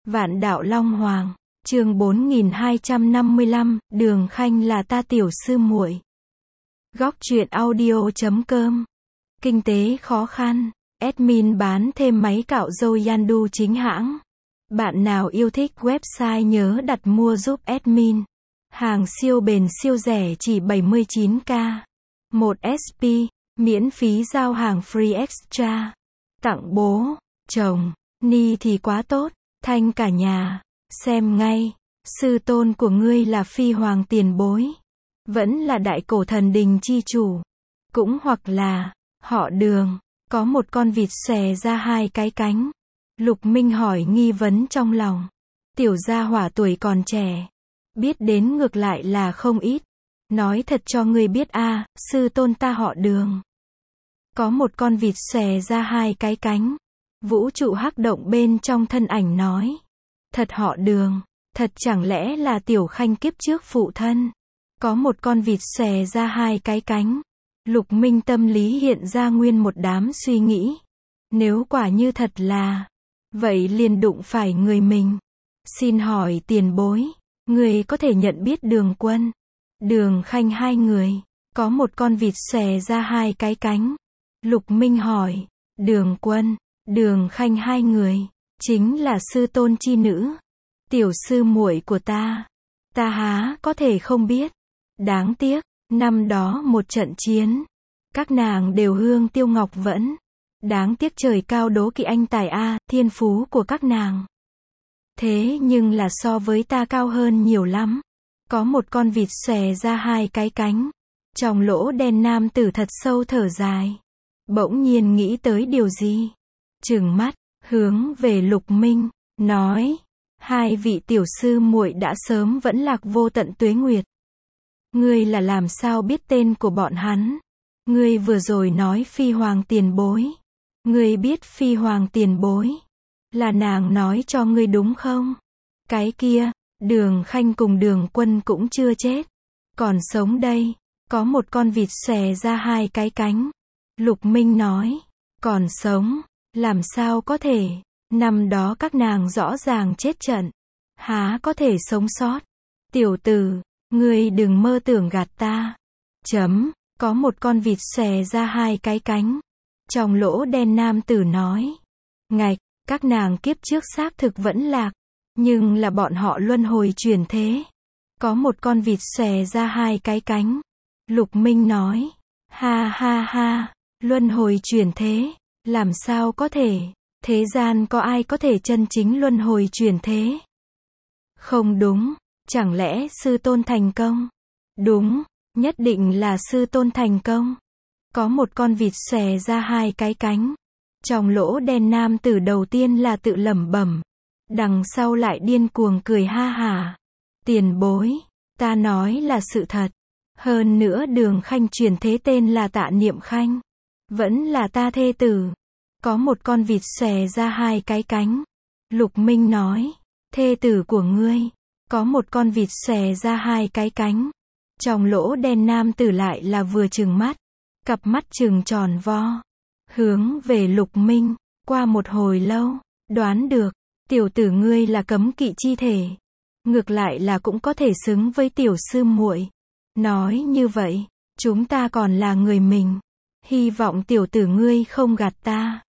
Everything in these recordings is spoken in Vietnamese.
Vạn đạo Long Hoàng, chương 4255, Đường Khanh là ta tiểu sư muội. Góc truyện audio.com. Kinh tế khó khăn, admin bán thêm máy cạo râu Yandu chính hãng. Bạn nào yêu thích website nhớ đặt mua giúp admin. Hàng siêu bền siêu rẻ chỉ 79k. 1 SP, miễn phí giao hàng free extra. Tặng bố, chồng, ni thì quá tốt, thanh cả nhà. Xem ngay, sư tôn của ngươi là phi hoàng tiền bối. Vẫn là đại cổ thần đình chi chủ. Cũng hoặc là, họ Đường, có một con vịt xòe ra hai cái cánh. Lục Minh hỏi nghi vấn trong lòng. Tiểu gia hỏa tuổi còn trẻ. Biết đến ngược lại là không ít. Nói thật cho ngươi biết a, sư tôn ta họ Đường. Có một con vịt xòe ra hai cái cánh. Vũ trụ hắc động bên trong thân ảnh nói. Thật họ Đường, thật chẳng lẽ là Tiểu Khanh kiếp trước phụ thân. Có một con vịt xòe ra hai cái cánh. Lục Minh tâm lý hiện ra nguyên một đám suy nghĩ. Nếu quả như thật là, vậy liền đụng phải người mình. Xin hỏi tiền bối, người có thể nhận biết Đường Quân, Đường Khanh hai người, có một con vịt xòe ra hai cái cánh. Lục Minh hỏi, Đường Quân, Đường Khanh hai người, chính là sư tôn chi nữ, tiểu sư muội của ta. Ta há có thể không biết. Đáng tiếc, năm đó một trận chiến, các nàng đều hương tiêu ngọc vẫn. Đáng tiếc trời cao đố kỵ anh tài a, thiên phú của các nàng. Thế nhưng là so với ta cao hơn nhiều lắm. Có một con vịt xòe ra hai cái cánh. Trong lỗ đen nam tử thật sâu thở dài. Bỗng nhiên nghĩ tới điều gì. Trừng mắt, hướng về Lục Minh, nói. Hai vị tiểu sư muội đã sớm vẫn lạc vô tận tuế nguyệt. Ngươi là làm sao biết tên của bọn hắn? Ngươi vừa rồi nói phi hoàng tiền bối. Ngươi biết phi hoàng tiền bối. Là nàng nói cho ngươi đúng không? Cái kia, Đường Khanh cùng Đường Quân cũng chưa chết. Còn sống đây. Có một con vịt xòe ra hai cái cánh. Lục Minh nói. Còn sống. Làm sao có thể? Năm đó các nàng rõ ràng chết trận. Há có thể sống sót? Tiểu tử, ngươi đừng mơ tưởng gạt ta. Có một con vịt xòe ra hai cái cánh. Trong lỗ đen nam tử nói. Ngạch, các nàng kiếp trước xác thực vẫn lạc. Nhưng là bọn họ luân hồi chuyển thế. Có một con vịt xòe ra hai cái cánh. Lục Minh nói. Ha ha ha, luân hồi chuyển thế. Làm sao có thể? Thế gian có ai có thể chân chính luân hồi chuyển thế? Không đúng. Chẳng lẽ sư tôn thành công? Đúng, nhất định là sư tôn thành công. Có một con vịt xòe ra hai cái cánh. Trong lỗ đen nam tử đầu tiên là tự lẩm bẩm. Đằng sau lại điên cuồng cười ha hả. Tiền bối, ta nói là sự thật. Hơn nữa Đường Khanh chuyển thế tên là Tạ Niệm Khanh. Vẫn là ta thê tử. Có một con vịt xòe ra hai cái cánh. Lục Minh nói. Thê tử của ngươi. Có một con vịt xòe ra hai cái cánh. Trong lỗ đen nam tử lại là vừa trừng mắt. Cặp mắt trừng tròn vo. Hướng về Lục Minh. Qua một hồi lâu. Đoán được. Tiểu tử ngươi là cấm kỵ chi thể. Ngược lại là cũng có thể xứng với tiểu sư muội. Nói như vậy. Chúng ta còn là người mình. Hy vọng tiểu tử ngươi không gạt ta.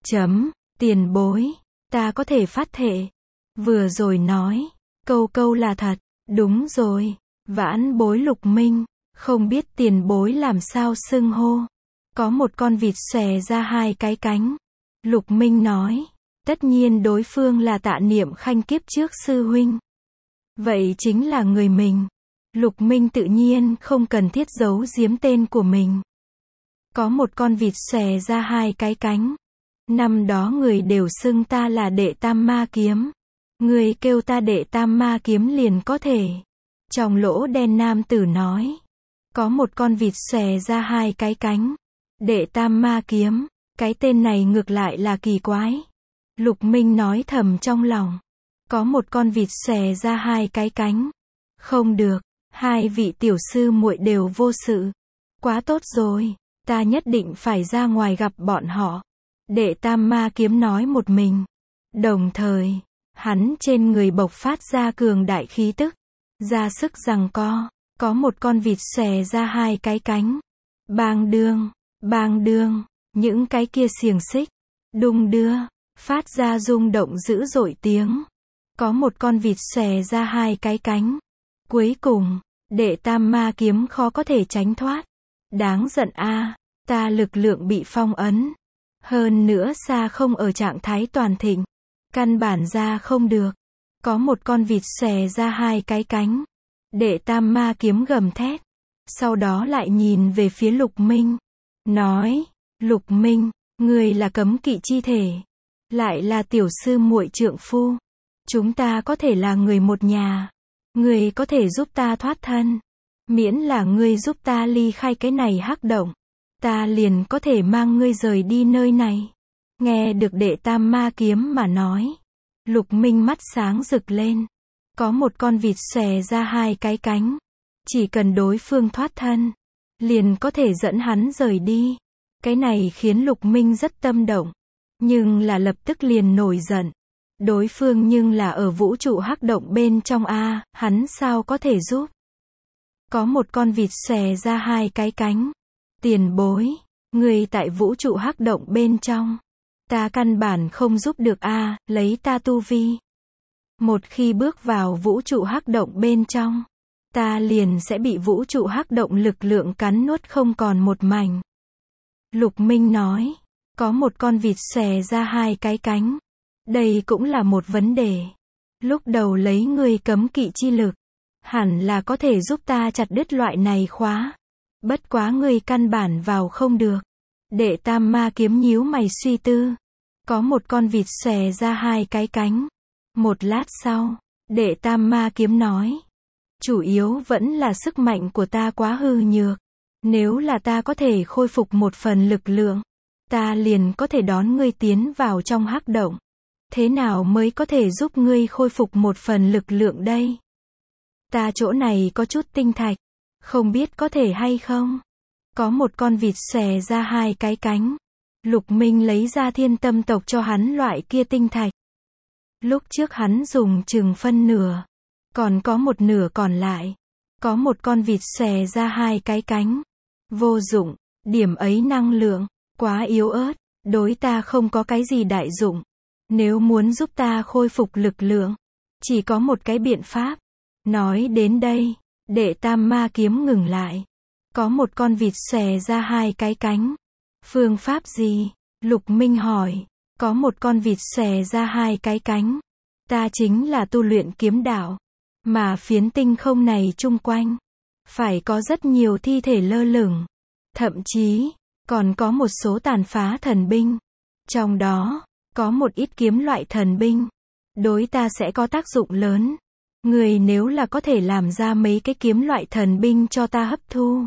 Tiền bối. Ta có thể phát thệ. Vừa rồi nói. Câu câu là thật. Đúng rồi. Vãn bối Lục Minh. Không biết tiền bối làm sao xưng hô. Có một con vịt xòe ra hai cái cánh. Lục Minh nói. Tất nhiên đối phương là Tạ Niệm Khanh kiếp trước sư huynh. Vậy chính là người mình. Lục Minh tự nhiên không cần thiết giấu giếm tên của mình. Có một con vịt xòe ra hai cái cánh. Năm đó người đều xưng ta là Đệ Tam Ma Kiếm. Người kêu ta Đệ Tam Ma Kiếm liền có thể. Trong lỗ đen nam tử nói. Có một con vịt xòe ra hai cái cánh. Đệ Tam Ma Kiếm. Cái tên này ngược lại là kỳ quái. Lục Minh nói thầm trong lòng. Có một con vịt xòe ra hai cái cánh. Không được. Hai vị tiểu sư muội đều vô sự. Quá tốt rồi. Ta nhất định phải ra ngoài gặp bọn họ. Đệ Tam Ma Kiếm nói một mình. Đồng thời, Hắn trên người bộc phát ra cường đại khí tức, ra sức giằng co, có một con vịt xòe ra hai cái cánh. Bang đương, những cái kia xiềng xích, đung đưa, phát ra rung động dữ dội tiếng. Có một con vịt xòe ra hai cái cánh. Cuối cùng, đệ tam ma kiếm khó có thể tránh thoát. Đáng giận a, ta lực lượng bị phong ấn. Hơn nữa xa không ở trạng thái toàn thịnh. Căn bản ra không được. Có một con vịt xòe ra hai cái cánh. Đệ tam ma kiếm gầm thét. Sau đó lại nhìn về phía Lục Minh. Nói, Lục Minh, người là cấm kỵ chi thể. Lại là tiểu sư muội trượng phu. Chúng ta có thể là người một nhà. Người có thể giúp ta thoát thân. Miễn là ngươi giúp ta ly khai cái này hắc động. Ta liền có thể mang ngươi rời đi nơi này. Nghe được đệ tam ma kiếm mà nói. Lục Minh mắt sáng rực lên. Có một con vịt xòe ra hai cái cánh. Chỉ cần đối phương thoát thân. Liền có thể dẫn hắn rời đi. Cái này khiến Lục Minh rất tâm động. Nhưng là lập tức liền nổi giận. Đối phương nhưng là ở vũ trụ hắc động bên trong a, hắn sao có thể giúp? Có một con vịt xòe ra hai cái cánh. Tiền bối, người tại vũ trụ hắc động bên trong. Ta căn bản không giúp được a, lấy ta tu vi. Một khi bước vào vũ trụ hắc động bên trong, ta liền sẽ bị vũ trụ hắc động lực lượng cắn nuốt không còn một mảnh. Lục Minh nói, có một con vịt xòe ra hai cái cánh. Đây cũng là một vấn đề. Lúc đầu lấy ngươi cấm kỵ chi lực, hẳn là có thể giúp ta chặt đứt loại này khóa. Bất quá ngươi căn bản vào không được. Đệ tam ma kiếm nhíu mày suy tư. Có một con vịt xòe ra hai cái cánh. Một lát sau, đệ tam ma kiếm nói. Chủ yếu vẫn là sức mạnh của ta quá hư nhược. Nếu là ta có thể khôi phục một phần lực lượng, ta liền có thể đón ngươi tiến vào trong hắc động. Thế nào mới có thể giúp ngươi khôi phục một phần lực lượng đây? Ta chỗ này có chút tinh thạch, không biết có thể hay không? Có một con vịt xòe ra hai cái cánh. Lục Minh lấy ra thiên tâm tộc cho hắn loại kia tinh thạch. Lúc trước hắn dùng chừng phân nửa, còn có một nửa còn lại. Có một con vịt xòe ra hai cái cánh. Vô dụng, điểm ấy năng lượng, quá yếu ớt, đối ta không có cái gì đại dụng. Nếu muốn giúp ta khôi phục lực lượng, chỉ có một cái biện pháp. Nói đến đây, đệ tam ma kiếm ngừng lại. Có một con vịt xòe ra hai cái cánh. Phương pháp gì? Lục Minh hỏi. Có một con vịt xòe ra hai cái cánh. Ta chính là tu luyện kiếm đạo. Mà phiến tinh không này chung quanh, phải có rất nhiều thi thể lơ lửng. Thậm chí, còn có một số tàn phá thần binh. Trong đó, có một ít kiếm loại thần binh. Đối ta sẽ có tác dụng lớn. Người nếu là có thể làm ra mấy cái kiếm loại thần binh cho ta hấp thu,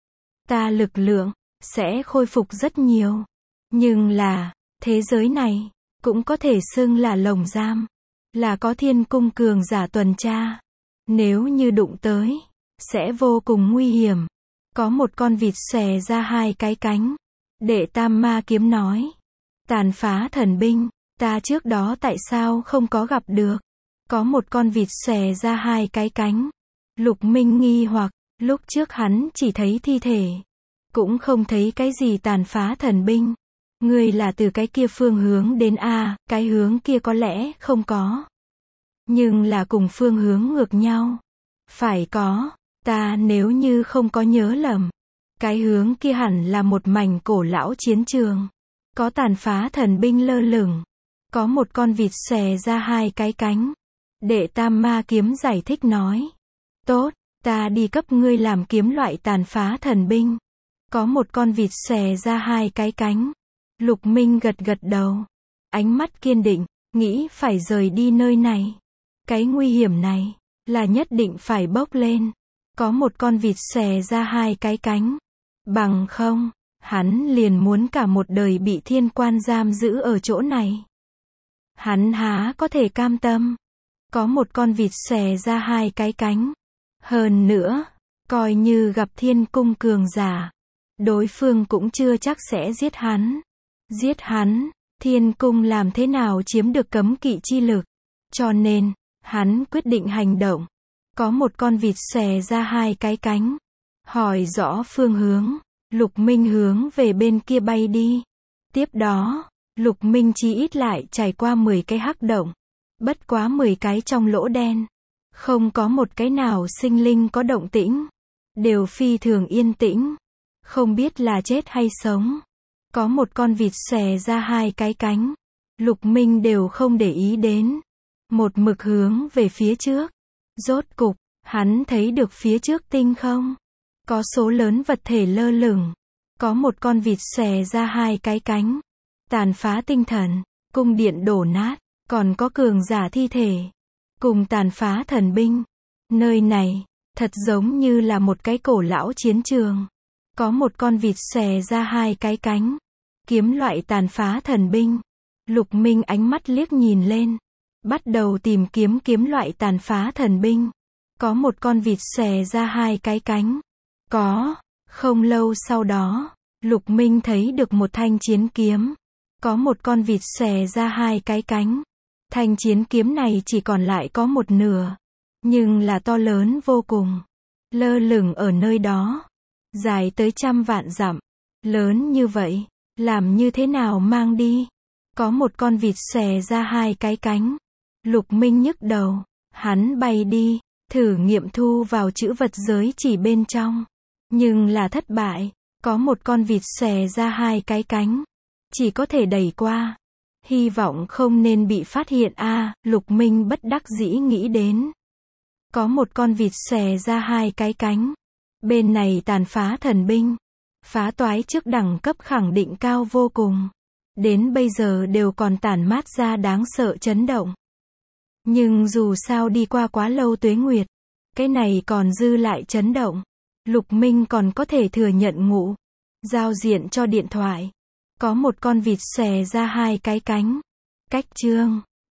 ta lực lượng sẽ khôi phục rất nhiều. Nhưng là, thế giới này cũng có thể xưng là lồng giam. Là có thiên cung cường giả tuần tra. Nếu như đụng tới, sẽ vô cùng nguy hiểm. Có một con vịt xòe ra hai cái cánh. Đệ tam ma kiếm nói. Tàn phá thần binh, ta trước đó tại sao không có gặp được? Có một con vịt xòe ra hai cái cánh. Lục Minh nghi hoặc, lúc trước hắn chỉ thấy thi thể, cũng không thấy cái gì tàn phá thần binh. Ngươi là từ cái kia phương hướng đến a, cái hướng kia có lẽ không có. Nhưng là cùng phương hướng ngược nhau. Phải có, ta nếu như không có nhớ lầm, cái hướng kia hẳn là một mảnh cổ lão chiến trường. Có tàn phá thần binh lơ lửng. Có một con vịt xòe ra hai cái cánh. Đệ tam ma kiếm giải thích nói. Tốt, ta đi cấp ngươi làm kiếm loại tàn phá thần binh. Có một con vịt xòe ra hai cái cánh. Lục Minh gật gật đầu. Ánh mắt kiên định, nghĩ phải rời đi nơi này. Cái nguy hiểm này, là nhất định phải bốc lên. Có một con vịt xòe ra hai cái cánh. Bằng không, hắn liền muốn cả một đời bị thiên quan giam giữ ở chỗ này. Hắn há có thể cam tâm. Có một con vịt xòe ra hai cái cánh. Hơn nữa, coi như gặp thiên cung cường giả, đối phương cũng chưa chắc sẽ giết hắn. Giết hắn, thiên cung làm thế nào chiếm được cấm kỵ chi lực? Cho nên, hắn quyết định hành động. Có một con vịt xòe ra hai cái cánh. Hỏi rõ phương hướng. Lục Minh hướng về bên kia bay đi. Tiếp đó, Lục Minh chí ít lại trải qua 10 cái hắc động. Bất quá 10 cái trong lỗ đen. Không có một cái nào sinh linh có động tĩnh. Đều phi thường yên tĩnh. Không biết là chết hay sống. Có một con vịt xòe ra hai cái cánh. Lục Minh đều không để ý đến. Một mực hướng về phía trước. Rốt cục, hắn thấy được phía trước tinh không. Có số lớn vật thể lơ lửng. Có một con vịt xòe ra hai cái cánh. Tàn phá tinh thần. Cung điện đổ nát. Còn có cường giả thi thể. Cùng tàn phá thần binh. Nơi này, thật giống như là một cái cổ lão chiến trường. Có một con vịt xòe ra hai cái cánh. Kiếm loại tàn phá thần binh. Lục Minh ánh mắt liếc nhìn lên. Bắt đầu tìm kiếm kiếm loại tàn phá thần binh. Có một con vịt xòe ra hai cái cánh. Không lâu sau đó, Lục Minh thấy được một thanh chiến kiếm. Có một con vịt xòe ra hai cái cánh. Thanh chiến kiếm này chỉ còn lại có một nửa. Nhưng là to lớn vô cùng. Lơ lửng ở nơi đó. Dài tới 100 vạn dặm. Lớn như vậy. Làm như thế nào mang đi? Có một con vịt xòe ra hai cái cánh. Lục Minh nhức đầu. Hắn bay đi. Thử nghiệm thu vào chữ vật giới chỉ bên trong. Nhưng là thất bại. Có một con vịt xòe ra hai cái cánh. Chỉ có thể đẩy qua. Hy vọng không nên bị phát hiện Lục Minh bất đắc dĩ nghĩ đến. Có một con vịt xòe ra hai cái cánh. Bên này tàn phá thần binh. Phá toái trước đẳng cấp khẳng định cao vô cùng. Đến bây giờ đều còn tản mát ra đáng sợ chấn động. Nhưng dù sao đi qua quá lâu tuế nguyệt. Cái này còn dư lại chấn động. Lục Minh còn có thể thừa nhận ngụ. Giao diện cho điện thoại. Có một con vịt xòe ra hai cái cánh. Cách chương